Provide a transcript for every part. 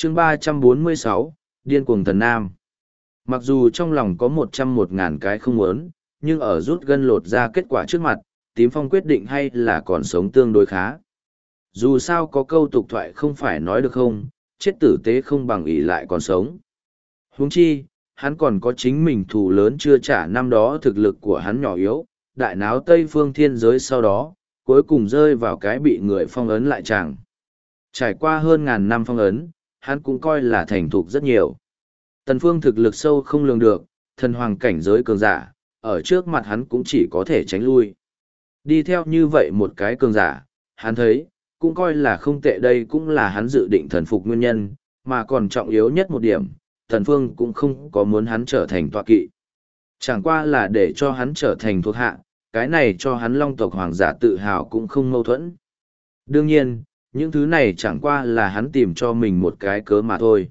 chương 346, Điên cuồng thần nam. Mặc dù trong lòng có 101.000 cái không muốn, nhưng ở rút gân lột ra kết quả trước mặt, tím phong quyết định hay là còn sống tương đối khá. Dù sao có câu tục thoại không phải nói được không, chết tử tế không bằng ỷ lại còn sống. Huống chi, hắn còn có chính mình thù lớn chưa trả, năm đó thực lực của hắn nhỏ yếu, đại náo Tây phương thiên giới sau đó, cuối cùng rơi vào cái bị người phong ấn lại chàng. Trải qua hơn ngàn năm phong ấn, hắn cũng coi là thành thục rất nhiều. Tần Phương thực lực sâu không lường được, thần hoàng cảnh giới cường giả, ở trước mặt hắn cũng chỉ có thể tránh lui. Đi theo như vậy một cái cường giả, hắn thấy, cũng coi là không tệ, đây cũng là hắn dự định thần phục nguyên nhân, mà còn trọng yếu nhất một điểm, Tần Phương cũng không có muốn hắn trở thành tọa kỵ. Chẳng qua là để cho hắn trở thành thuộc hạ, cái này cho hắn long tộc hoàng giả tự hào cũng không mâu thuẫn. Đương nhiên, những thứ này chẳng qua là hắn tìm cho mình một cái cớ mà thôi.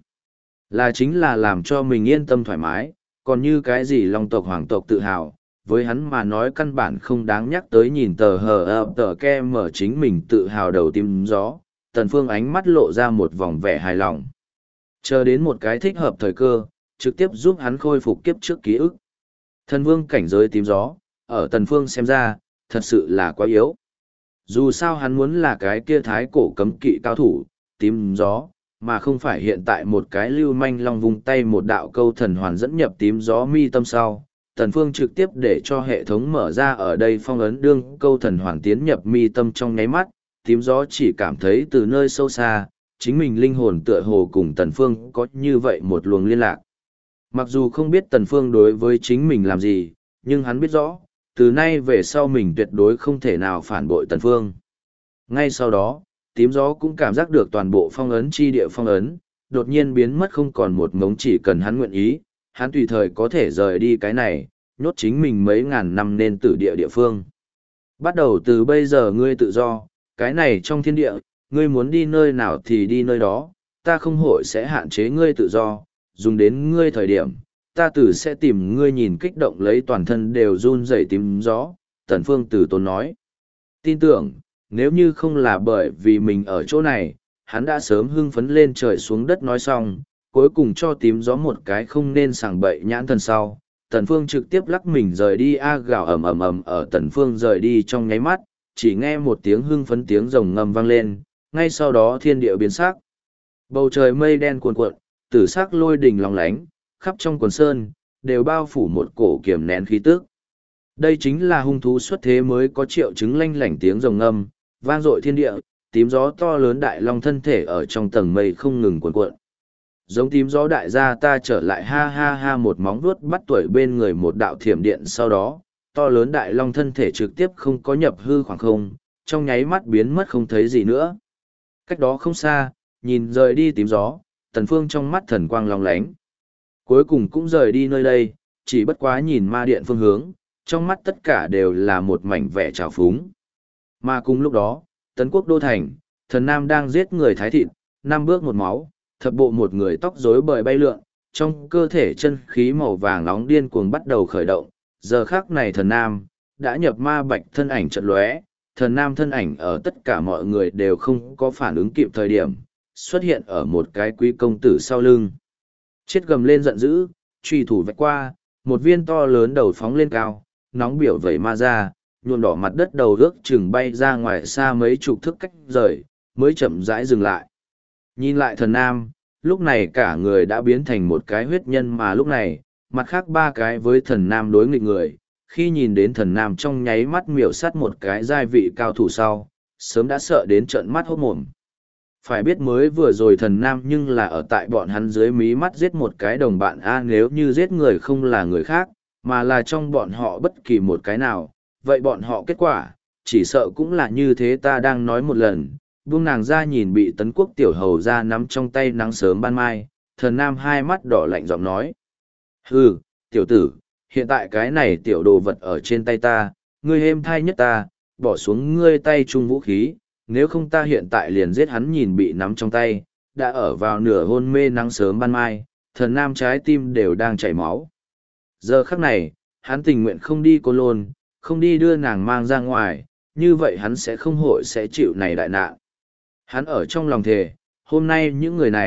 Là chính là làm cho mình yên tâm thoải mái, còn như cái gì long tộc hoàng tộc tự hào, với hắn mà nói căn bản không đáng nhắc tới. Nhìn tờ tờ ke mở chính mình tự hào đầu tim gió, Tần Phương ánh mắt lộ ra một vòng vẻ hài lòng. Chờ đến một cái thích hợp thời cơ, trực tiếp giúp hắn khôi phục kiếp trước ký ức. Thần vương cảnh giới tím gió, ở Tần Phương xem ra, thật sự là quá yếu. Dù sao hắn muốn là cái kia thái cổ cấm kỵ cao thủ, tím gió, mà không phải hiện tại một cái lưu manh long vung tay một đạo câu thần hoàn dẫn nhập tím gió mi tâm sau. Tần Phương trực tiếp để cho hệ thống mở ra ở đây phong ấn đương câu thần hoàn tiến nhập mi tâm trong nháy mắt, tím gió chỉ cảm thấy từ nơi sâu xa, chính mình linh hồn tựa hồ cùng Tần Phương có như vậy một luồng liên lạc. Mặc dù không biết Tần Phương đối với chính mình làm gì, nhưng hắn biết rõ, từ nay về sau mình tuyệt đối không thể nào phản bội Tần Phương. Ngay sau đó, tím gió cũng cảm giác được toàn bộ phong ấn chi địa phong ấn, đột nhiên biến mất không còn một ngống, chỉ cần hắn nguyện ý, hắn tùy thời có thể rời đi cái này, nhốt chính mình mấy ngàn năm nên tử địa địa phương. Bắt đầu từ bây giờ ngươi tự do, cái này trong thiên địa, ngươi muốn đi nơi nào thì đi nơi đó, ta không hội sẽ hạn chế ngươi tự do, dùng đến ngươi thời điểm, ta tử sẽ tìm ngươi. Nhìn kích động lấy toàn thân đều run rẩy tím gió, Tần Phương từ tốn nói. Tin tưởng, nếu như không là bởi vì mình ở chỗ này, hắn đã sớm hưng phấn lên trời xuống đất. Nói xong, cuối cùng cho tím gió một cái không nên sảng bậy nhãn thần sau, Tần Phương trực tiếp lắc mình rời đi. Gào ầm ầm ầm. Ở Tần Phương rời đi trong nháy mắt, chỉ nghe một tiếng hưng phấn tiếng rồng ngâm vang lên, ngay sau đó thiên địa biến sắc. Bầu trời mây đen cuồn cuộn, tử sắc lôi đình lóng lánh, khắp trong quần sơn, đều bao phủ một cổ kiềm nén khí tức. Đây chính là hung thú xuất thế mới có triệu chứng. Lanh lảnh tiếng rồng ngâm, vang dội thiên địa, tím gió to lớn đại long thân thể ở trong tầng mây không ngừng cuộn cuộn. Giống tím gió đại gia ta trở lại, ha ha ha. Một móng vuốt bắt tuổi bên người một đạo thiểm điện, sau đó, to lớn đại long thân thể trực tiếp không có nhập hư khoảng không, trong nháy mắt biến mất không thấy gì nữa. Cách đó không xa, nhìn rời đi tím gió, Tần Phương trong mắt thần quang long lánh. Cuối cùng cũng rời đi nơi đây, chỉ bất quá nhìn ma điện phương hướng, trong mắt tất cả đều là một mảnh vẻ trào phúng. Mà cùng lúc đó, Tấn Quốc đô thành, thần nam đang giết người thái thịt, năm bước một máu, thập bộ một người tóc rối bời bay lượn, trong cơ thể chân khí màu vàng nóng điên cuồng bắt đầu khởi động. Giờ khắc này thần nam đã nhập ma bạch thân ảnh chợt lóe, thần nam thân ảnh ở tất cả mọi người đều không có phản ứng kịp thời điểm, xuất hiện ở một cái quý công tử sau lưng. Chết gầm lên giận dữ, truy thủ vạch qua, một viên to lớn đầu phóng lên cao, nóng biểu vẩy ma ra, nhuộm đỏ mặt đất, đầu ước chừng bay ra ngoài xa mấy chục thước cách rời, mới chậm rãi dừng lại. Nhìn lại thần nam, lúc này cả người đã biến thành một cái huyết nhân, mà lúc này, mặt khác ba cái với thần nam đối nghịch người, khi nhìn đến thần nam trong nháy mắt miểu sát một cái giai vị cao thủ sau, sớm đã sợ đến trợn mắt hốt mồm. Phải biết mới vừa rồi thần nam nhưng là ở tại bọn hắn dưới mí mắt giết một cái đồng bạn nếu như giết người không là người khác, mà là trong bọn họ bất kỳ một cái nào, vậy bọn họ kết quả, chỉ sợ cũng là như thế. Ta đang nói một lần, buông nàng ra. Nhìn bị Tấn Quốc tiểu hầu ra nắm trong tay nắng sớm ban mai, thần nam hai mắt đỏ lạnh giọng nói. Hừ, tiểu tử, hiện tại cái này tiểu đồ vật ở trên tay ta, ngươi êm thai nhất ta, bỏ xuống ngươi tay chung vũ khí, nếu không ta hiện tại liền giết hắn. Nhìn bị nắm trong tay, đã ở vào nửa hôn mê nắng sớm ban mai, thần nam trái tim đều đang chảy máu. Giờ khắc này, hắn tình nguyện không đi Côn Lôn, không đi đưa nàng mang ra ngoài, như vậy hắn sẽ không hội sẽ chịu này đại nạn. Hắn ở trong lòng thề, hôm nay những người này,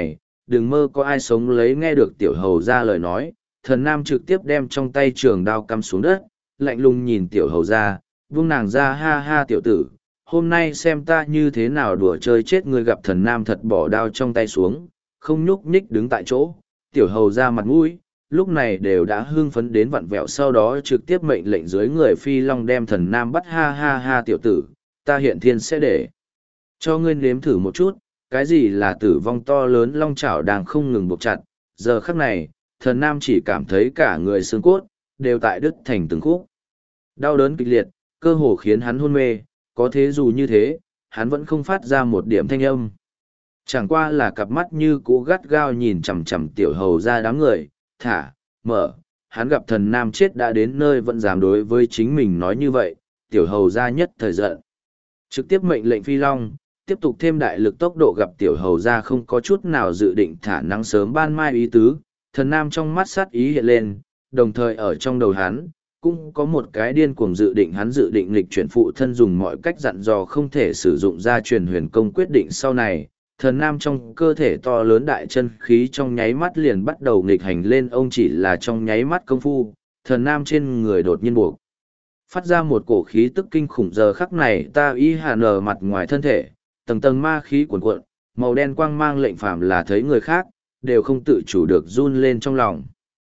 đừng mơ có ai sống lấy nghe được tiểu hầu ra lời nói. Thần nam trực tiếp đem trong tay trường đao cắm xuống đất, lạnh lùng nhìn tiểu hầu ra, buông nàng ra. Ha ha tiểu tử, hôm nay xem ta như thế nào đùa chơi chết ngươi. Gặp thần nam thật bỏ đao trong tay xuống, không nhúc nhích đứng tại chỗ, tiểu hầu ra mặt mũi lúc này đều đã hưng phấn đến vặn vẹo, sau đó trực tiếp mệnh lệnh dưới người phi long đem thần nam bắt. Ha ha ha tiểu tử, ta hiện thiên sẽ để cho ngươi nếm thử một chút, cái gì là tử vong. To lớn long chảo đang không ngừng buộc chặt, giờ khắc này, thần nam chỉ cảm thấy cả người xương cốt đều tại đứt thành từng khúc. Đau đớn kịch liệt, cơ hồ khiến hắn hôn mê, có thế dù như thế, hắn vẫn không phát ra một điểm thanh âm. Chẳng qua là cặp mắt như cũ gắt gao nhìn chằm chằm tiểu hầu ra đám người, thả, mở, hắn gặp thần nam chết đã đến nơi vẫn dám đối với chính mình nói như vậy, tiểu hầu ra nhất thời giận. Trực tiếp mệnh lệnh phi long, tiếp tục thêm đại lực tốc độ. Gặp tiểu hầu ra không có chút nào dự định thả nắng sớm ban mai ý tứ, thần nam trong mắt sát ý hiện lên, đồng thời ở trong đầu hắn, cũng có một cái điên cuồng dự định. Hắn dự định lịch chuyển phụ thân dùng mọi cách dặn dò không thể sử dụng gia truyền huyền công. Quyết định sau này, thần nam trong cơ thể to lớn đại chân khí trong nháy mắt liền bắt đầu nghịch hành lên. Ông chỉ là trong nháy mắt công phu, thần nam trên người đột nhiên buộc phát ra một cổ khí tức kinh khủng. Giờ khắc này ta y hà nở mặt ngoài thân thể, tầng tầng ma khí cuồn cuộn, màu đen quang mang lệnh phàm là thấy người khác, đều không tự chủ được run lên trong lòng.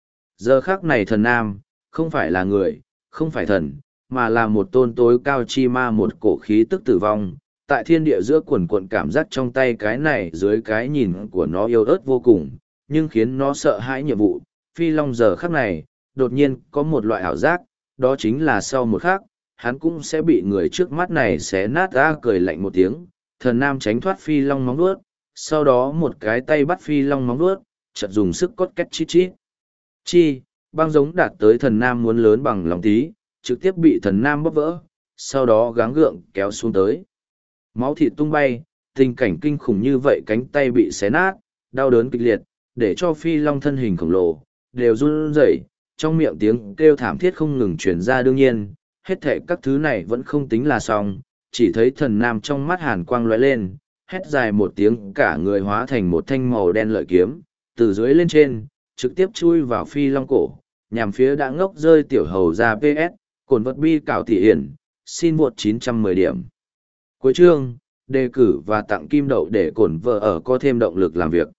Giờ khắc này thần nam, không phải là người, không phải thần, mà là một tôn tối cao chi ma, một cổ khí tức tử vong. Tại thiên địa giữa quần cuộn cảm giác trong tay cái này dưới cái nhìn của nó yếu ớt vô cùng, nhưng khiến nó sợ hãi nhiệm vụ. Phi long giờ khắc này, đột nhiên có một loại ảo giác, đó chính là sau một khắc, hắn cũng sẽ bị người trước mắt này xé nát ra. Cười lạnh một tiếng, thần nam tránh thoát phi long móng vuốt, sau đó một cái tay bắt phi long móng vuốt, chợt dùng sức cốt két chít chít. Chi, băng giống đạt tới thần nam muốn lớn bằng lòng tí, trực tiếp bị thần nam bóp vỡ, sau đó gắng gượng kéo xuống tới. Máu thịt tung bay, tình cảnh kinh khủng như vậy, cánh tay bị xé nát, đau đớn kịch liệt, để cho phi long thân hình khổng lồ đều run rẩy, trong miệng tiếng kêu thảm thiết không ngừng truyền ra. Đương nhiên, hết thệ các thứ này vẫn không tính là xong, chỉ thấy thần nam trong mắt hàn quang lóe lên, hét dài một tiếng, cả người hóa thành một thanh màu đen lợi kiếm, từ dưới lên trên, trực tiếp chui vào phi long cổ, nhằm phía đã ngốc rơi tiểu hầu ra. PS, cồn vật bi cảo thị hiển, xin vượt 910 điểm. Cuối chương, đề cử và tặng kim đậu để cổn vợ ở có thêm động lực làm việc.